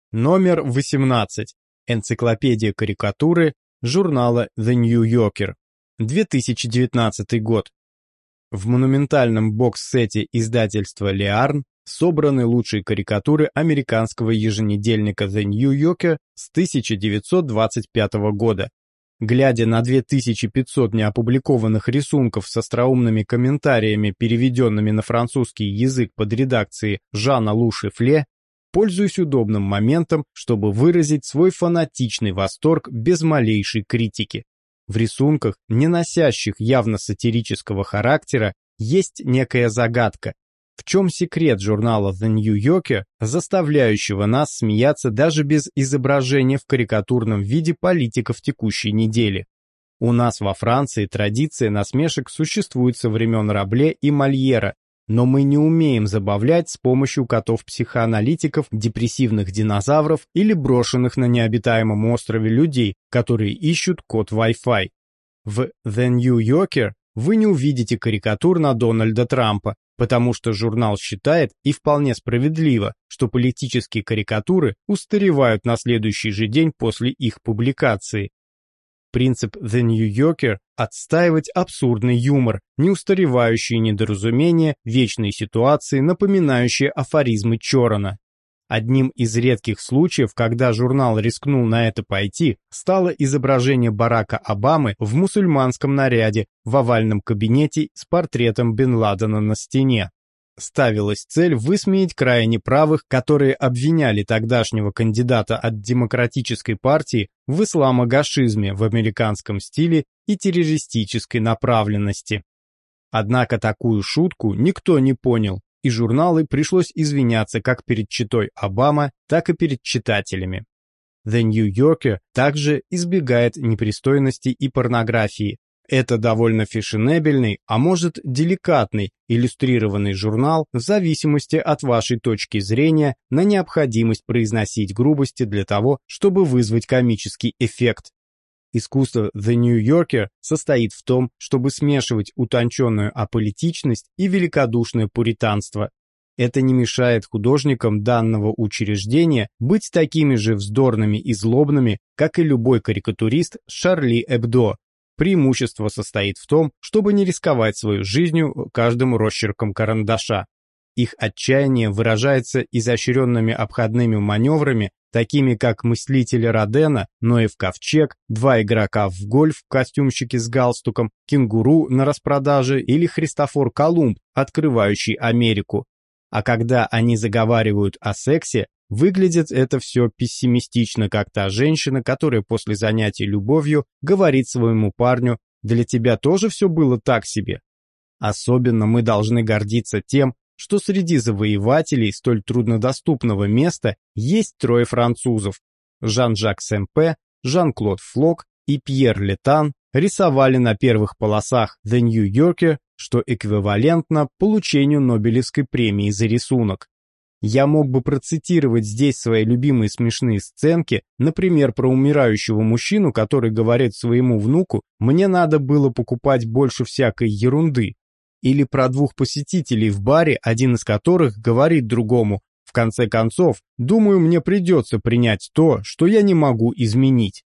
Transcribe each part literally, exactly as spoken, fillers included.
Номер восемнадцать. Энциклопедия карикатуры журнала The New Yorker. две тысячи девятнадцатый год. В монументальном бокс-сете издательства Лиарн собраны лучшие карикатуры американского еженедельника The New Yorker с тысяча девятьсот двадцать пятого года. Глядя на две тысячи пятьсот неопубликованных рисунков с остроумными комментариями, переведенными на французский язык под редакцией Жана Лу Шефле, пользуюсь удобным моментом, чтобы выразить свой фанатичный восторг без малейшей критики. В рисунках, не носящих явно сатирического характера, есть некая загадка. В чем секрет журнала The New Yorker, заставляющего нас смеяться даже без изображения в карикатурном виде политиков текущей недели? У нас во Франции традиция насмешек существует со времен Рабле и Мольера, но мы не умеем забавлять с помощью котов-психоаналитиков, депрессивных динозавров или брошенных на необитаемом острове людей, которые ищут код Wi-Fi. В The New Yorker вы не увидите карикатур на Дональда Трампа, потому что журнал считает, и вполне справедливо, что политические карикатуры устаревают на следующий же день после их публикации. Принцип The New Yorker – отстаивать абсурдный юмор, неустаревающие недоразумения, вечные ситуации, напоминающие афоризмы Чорона. Одним из редких случаев, когда журнал рискнул на это пойти, стало изображение Барака Обамы в мусульманском наряде в овальном кабинете с портретом Бен Ладена на стене. Ставилась цель высмеять крайне правых, которые обвиняли тогдашнего кандидата от Демократической партии в исламо-гашизме в американском стиле и террористической направленности. Однако такую шутку никто не понял, и журналу пришлось извиняться как перед читой Обама, так и перед читателями. The New Yorker также избегает непристойностей и порнографии. Это довольно фешенебельный, а может деликатный, иллюстрированный журнал в зависимости от вашей точки зрения на необходимость произносить грубости для того, чтобы вызвать комический эффект. Искусство The New Yorker состоит в том, чтобы смешивать утонченную аполитичность и великодушное пуританство. Это не мешает художникам данного учреждения быть такими же вздорными и злобными, как и любой карикатурист с Шарли Эбдо. Преимущество состоит в том, чтобы не рисковать свою жизнью каждым росчерком карандаша. Их отчаяние выражается изощренными обходными маневрами, такими как мыслители Родена, Ноев ковчег, два игрока в гольф в костюмчике с галстуком, кенгуру на распродаже или Христофор Колумб, открывающий Америку. А когда они заговаривают о сексе, выглядит это все пессимистично, как та женщина, которая после занятий любовью говорит своему парню: «Для тебя тоже все было так себе». Особенно мы должны гордиться тем, что среди завоевателей столь труднодоступного места есть трое французов. Жан-Жак Семпе, Жан-Клод Флок и Пьер Летан рисовали на первых полосах The New Yorker, что эквивалентно получению Нобелевской премии за рисунок. Я мог бы процитировать здесь свои любимые смешные сценки, например, про умирающего мужчину, который говорит своему внуку: «Мне надо было покупать больше всякой ерунды». Или про двух посетителей в баре, один из которых говорит другому: «В конце концов, думаю, мне придется принять то, что я не могу изменить».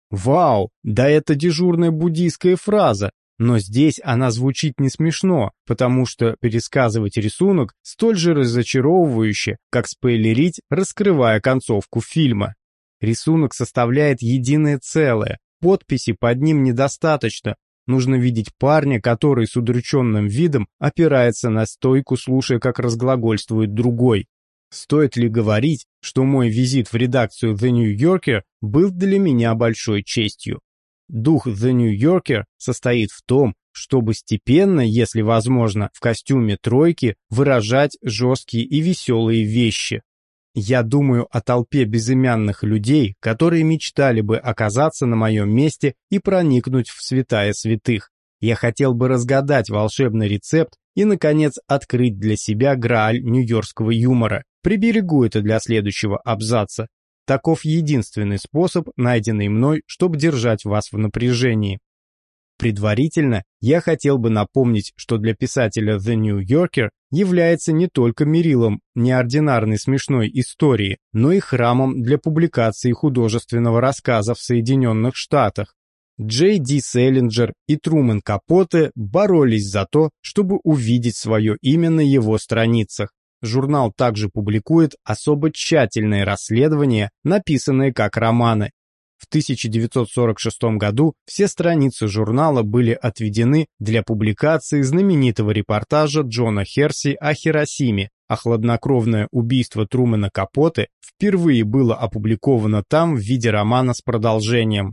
Вау, да это дежурная буддийская фраза, но здесь она звучит не смешно, потому что пересказывать рисунок столь же разочаровывающе, как спойлерить, раскрывая концовку фильма. Рисунок составляет единое целое, подписи под ним недостаточно. Нужно видеть парня, который с удрученным видом опирается на стойку, слушая, как разглагольствует другой. Стоит ли говорить, что мой визит в редакцию The New Yorker был для меня большой честью? Дух The New Yorker состоит в том, чтобы степенно, если возможно, в костюме тройки выражать жесткие и веселые вещи. Я думаю о толпе безымянных людей, которые мечтали бы оказаться на моем месте и проникнуть в святая святых. Я хотел бы разгадать волшебный рецепт и, наконец, открыть для себя грааль нью-йоркского юмора. Приберегу это для следующего абзаца. Таков единственный способ, найденный мной, чтобы держать вас в напряжении. Предварительно я хотел бы напомнить, что для писателя The New Yorker является не только мерилом неординарной смешной истории, но и храмом для публикации художественного рассказа в Соединенных Штатах. Джей Ди Селлинджер и Трумэн Капоте боролись за то, чтобы увидеть свое имя на его страницах. Журнал также публикует особо тщательные расследования, написанные как романы. В тысяча девятьсот сорок шестом году все страницы журнала были отведены для публикации знаменитого репортажа Джона Херси о Хиросиме, а хладнокровное убийство Трумэна Капоте впервые было опубликовано там в виде романа с продолжением.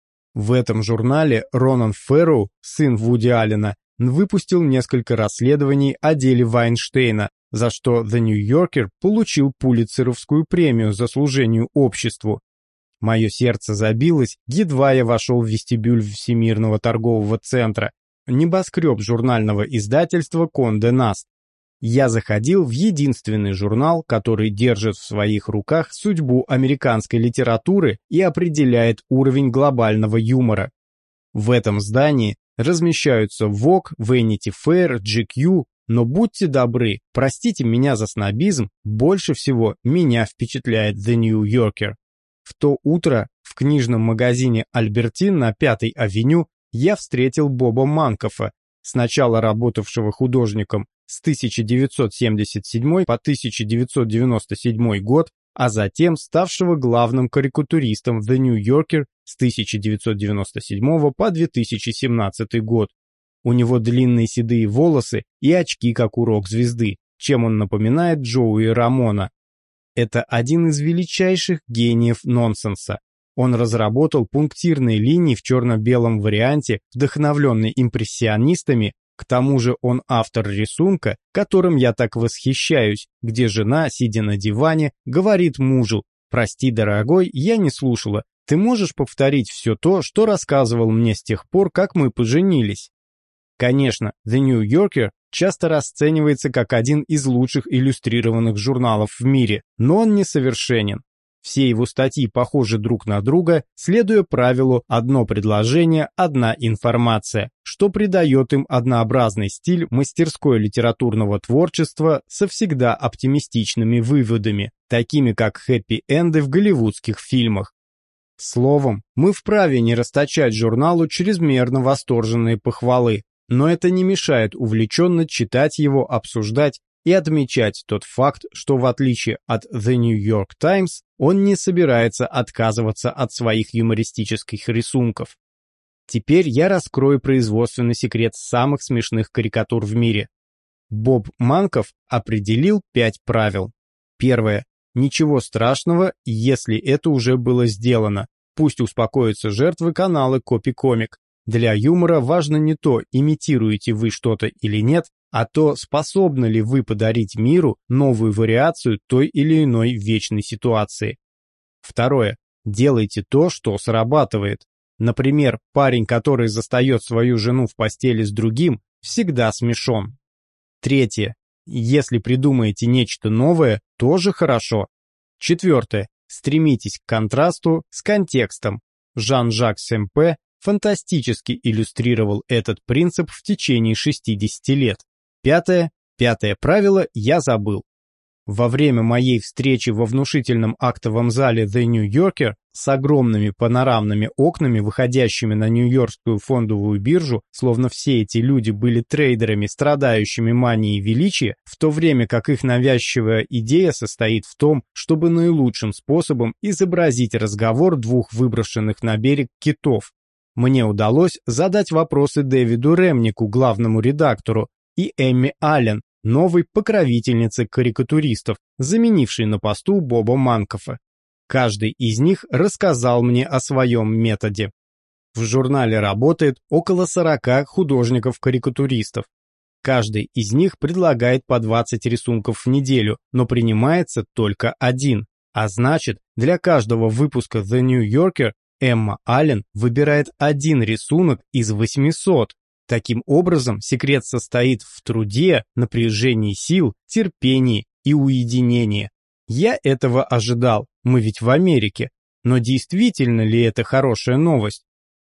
В этом журнале Ронан Фэрроу, сын Вуди Аллена, выпустил несколько расследований о деле Вайнштейна, за что The New Yorker получил Пулитцеровскую премию за служение обществу. Мое сердце забилось, едва я вошел в вестибюль Всемирного торгового центра, небоскреб журнального издательства Кондé Наст. Я заходил в единственный журнал, который держит в своих руках судьбу американской литературы и определяет уровень глобального юмора. В этом здании размещаются Vogue, Vanity Fair, джи кью, но будьте добры, простите меня за снобизм, больше всего меня впечатляет The New Yorker. В то утро в книжном магазине «Альбертин» на Пятой авеню я встретил Боба Манкофа, сначала работавшего художником с тысяча девятьсот семьдесят седьмого по тысяча девятьсот девяносто седьмой год, а затем ставшего главным карикатуристом в The New Yorker с тысяча девятьсот девяносто седьмого по две тысячи семнадцатый год. У него длинные седые волосы и очки, как у рок-звезды, чем он напоминает Джоуи Рамона. Это один из величайших гениев нонсенса. Он разработал пунктирные линии в черно-белом варианте, вдохновленный импрессионистами. К тому же он автор рисунка, которым я так восхищаюсь, где жена, сидя на диване, говорит мужу: «Прости, дорогой, я не слушала. Ты можешь повторить все то, что рассказывал мне с тех пор, как мы поженились?» Конечно, The New Yorker часто расценивается как один из лучших иллюстрированных журналов в мире, но он несовершенен. Все его статьи похожи друг на друга, следуя правилу «одно предложение, одна информация», что придает им однообразный стиль мастерской литературного творчества со всегда оптимистичными выводами, такими как хэппи-энды в голливудских фильмах. Словом, мы вправе не расточать журналу чрезмерно восторженные похвалы, но это не мешает увлеченно читать его, обсуждать и отмечать тот факт, что в отличие от The New York Times, он не собирается отказываться от своих юмористических рисунков. Теперь я раскрою производственный секрет самых смешных карикатур в мире. Боб Манков определил пять правил. Первое. Ничего страшного, если это уже было сделано. Пусть успокоятся жертвы канала Копи-комик. Для юмора важно не то, имитируете вы что-то или нет, а то, способны ли вы подарить миру новую вариацию той или иной вечной ситуации. Второе. Делайте то, что срабатывает. Например, парень, который застает свою жену в постели с другим, всегда смешон. Третье. Если придумаете нечто новое, тоже хорошо. Четвертое. Стремитесь к контрасту с контекстом. Жан-Жак Семпе фантастически иллюстрировал этот принцип в течение шестидесяти лет. Пятое. Пятое правило я забыл. Во время моей встречи во внушительном актовом зале The New Yorker с огромными панорамными окнами, выходящими на Нью-Йоркскую фондовую биржу, словно все эти люди были трейдерами, страдающими манией величия, в то время как их навязчивая идея состоит в том, чтобы наилучшим способом изобразить разговор двух выброшенных на берег китов. Мне удалось задать вопросы Дэвиду Ремнику, главному редактору, и Эмми Аллен, новой покровительнице карикатуристов, заменившей на посту Боба Манкофа. Каждый из них рассказал мне о своем методе. В журнале работает около сорока художников-карикатуристов. Каждый из них предлагает по двадцать рисунков в неделю, но принимается только один. А значит, для каждого выпуска The New Yorker Эмма Аллен выбирает один рисунок из восьмисот. Таким образом, секрет состоит в труде, напряжении сил, терпении и уединении. Я этого ожидал, мы ведь в Америке. Но действительно ли это хорошая новость?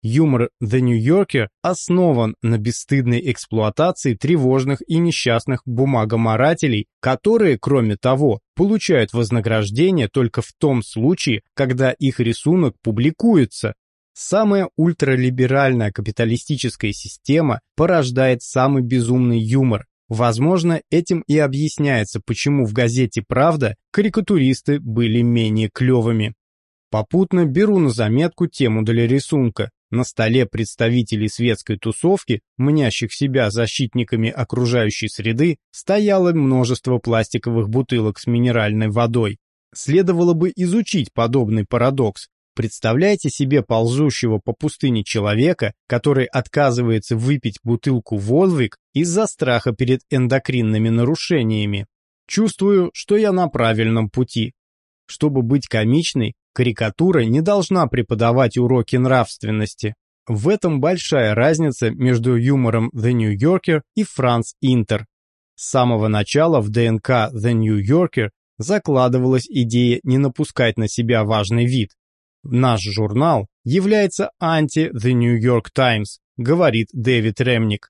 Юмор The New Yorker основан на бесстыдной эксплуатации тревожных и несчастных бумагоморателей, которые, кроме того, получают вознаграждение только в том случае, когда их рисунок публикуется. Самая ультралиберальная капиталистическая система порождает самый безумный юмор. Возможно, этим и объясняется, почему в газете «Правда» карикатуристы были менее клевыми. Попутно беру на заметку тему для рисунка. На столе представителей светской тусовки, мнящих себя защитниками окружающей среды, стояло множество пластиковых бутылок с минеральной водой. Следовало бы изучить подобный парадокс. Представляете себе ползущего по пустыне человека, который отказывается выпить бутылку Волвик из-за страха перед эндокринными нарушениями. Чувствую, что я на правильном пути. Чтобы быть комичной, карикатура не должна преподавать уроки нравственности. В этом большая разница между юмором The New Yorker и Франц Интер. С самого начала в ДНК The New Yorker закладывалась идея не напускать на себя важный вид. Наш журнал является анти-The New York Times, говорит Дэвид Ремник.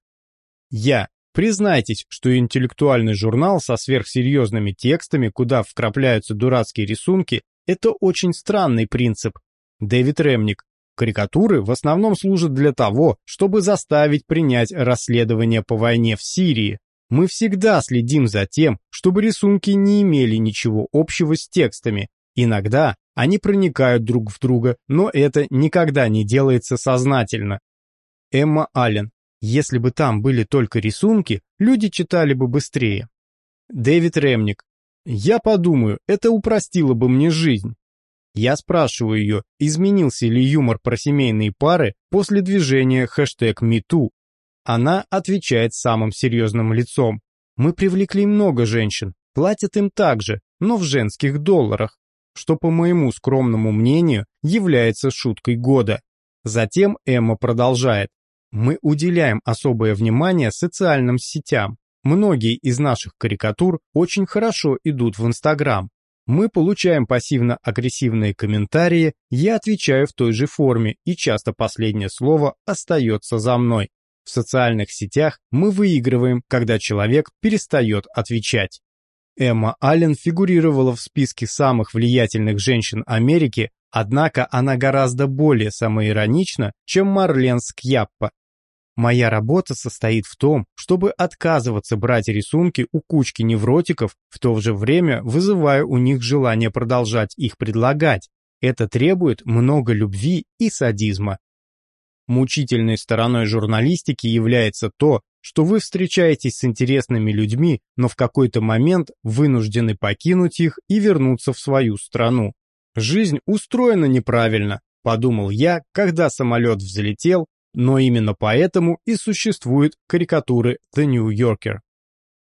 Я. Признайтесь, что интеллектуальный журнал со сверхсерьезными текстами, куда вкрапляются дурацкие рисунки, это очень странный принцип. Дэвид Ремник. Карикатуры в основном служат для того, чтобы заставить принять расследование по войне в Сирии. Мы всегда следим за тем, чтобы рисунки не имели ничего общего с текстами. Иногда они проникают друг в друга, но это никогда не делается сознательно. Эмма Аллен. Если бы там были только рисунки, люди читали бы быстрее. Дэвид Ремник. Я подумаю, это упростило бы мне жизнь. Я спрашиваю ее, изменился ли юмор про семейные пары после движения хэштег MeToo. Она отвечает самым серьезным лицом. Мы привлекли много женщин, платят им также, но в женских долларах, что, по моему скромному мнению, является шуткой года. Затем Эмма продолжает. Мы уделяем особое внимание социальным сетям. Многие из наших карикатур очень хорошо идут в Инстаграм. Мы получаем пассивно-агрессивные комментарии, я отвечаю в той же форме, и часто последнее слово остается за мной. В социальных сетях мы выигрываем, когда человек перестает отвечать. Эмма Аллен фигурировала в списке самых влиятельных женщин Америки, однако она гораздо более самоиронична, чем Марлен Скьяппа. Моя работа состоит в том, чтобы отказываться брать рисунки у кучки невротиков, в то же время вызывая у них желание продолжать их предлагать. Это требует много любви и садизма. Мучительной стороной журналистики является то, что вы встречаетесь с интересными людьми, но в какой-то момент вынуждены покинуть их и вернуться в свою страну. Жизнь устроена неправильно, подумал я, когда самолет взлетел, но именно поэтому и существуют карикатуры The New Yorker.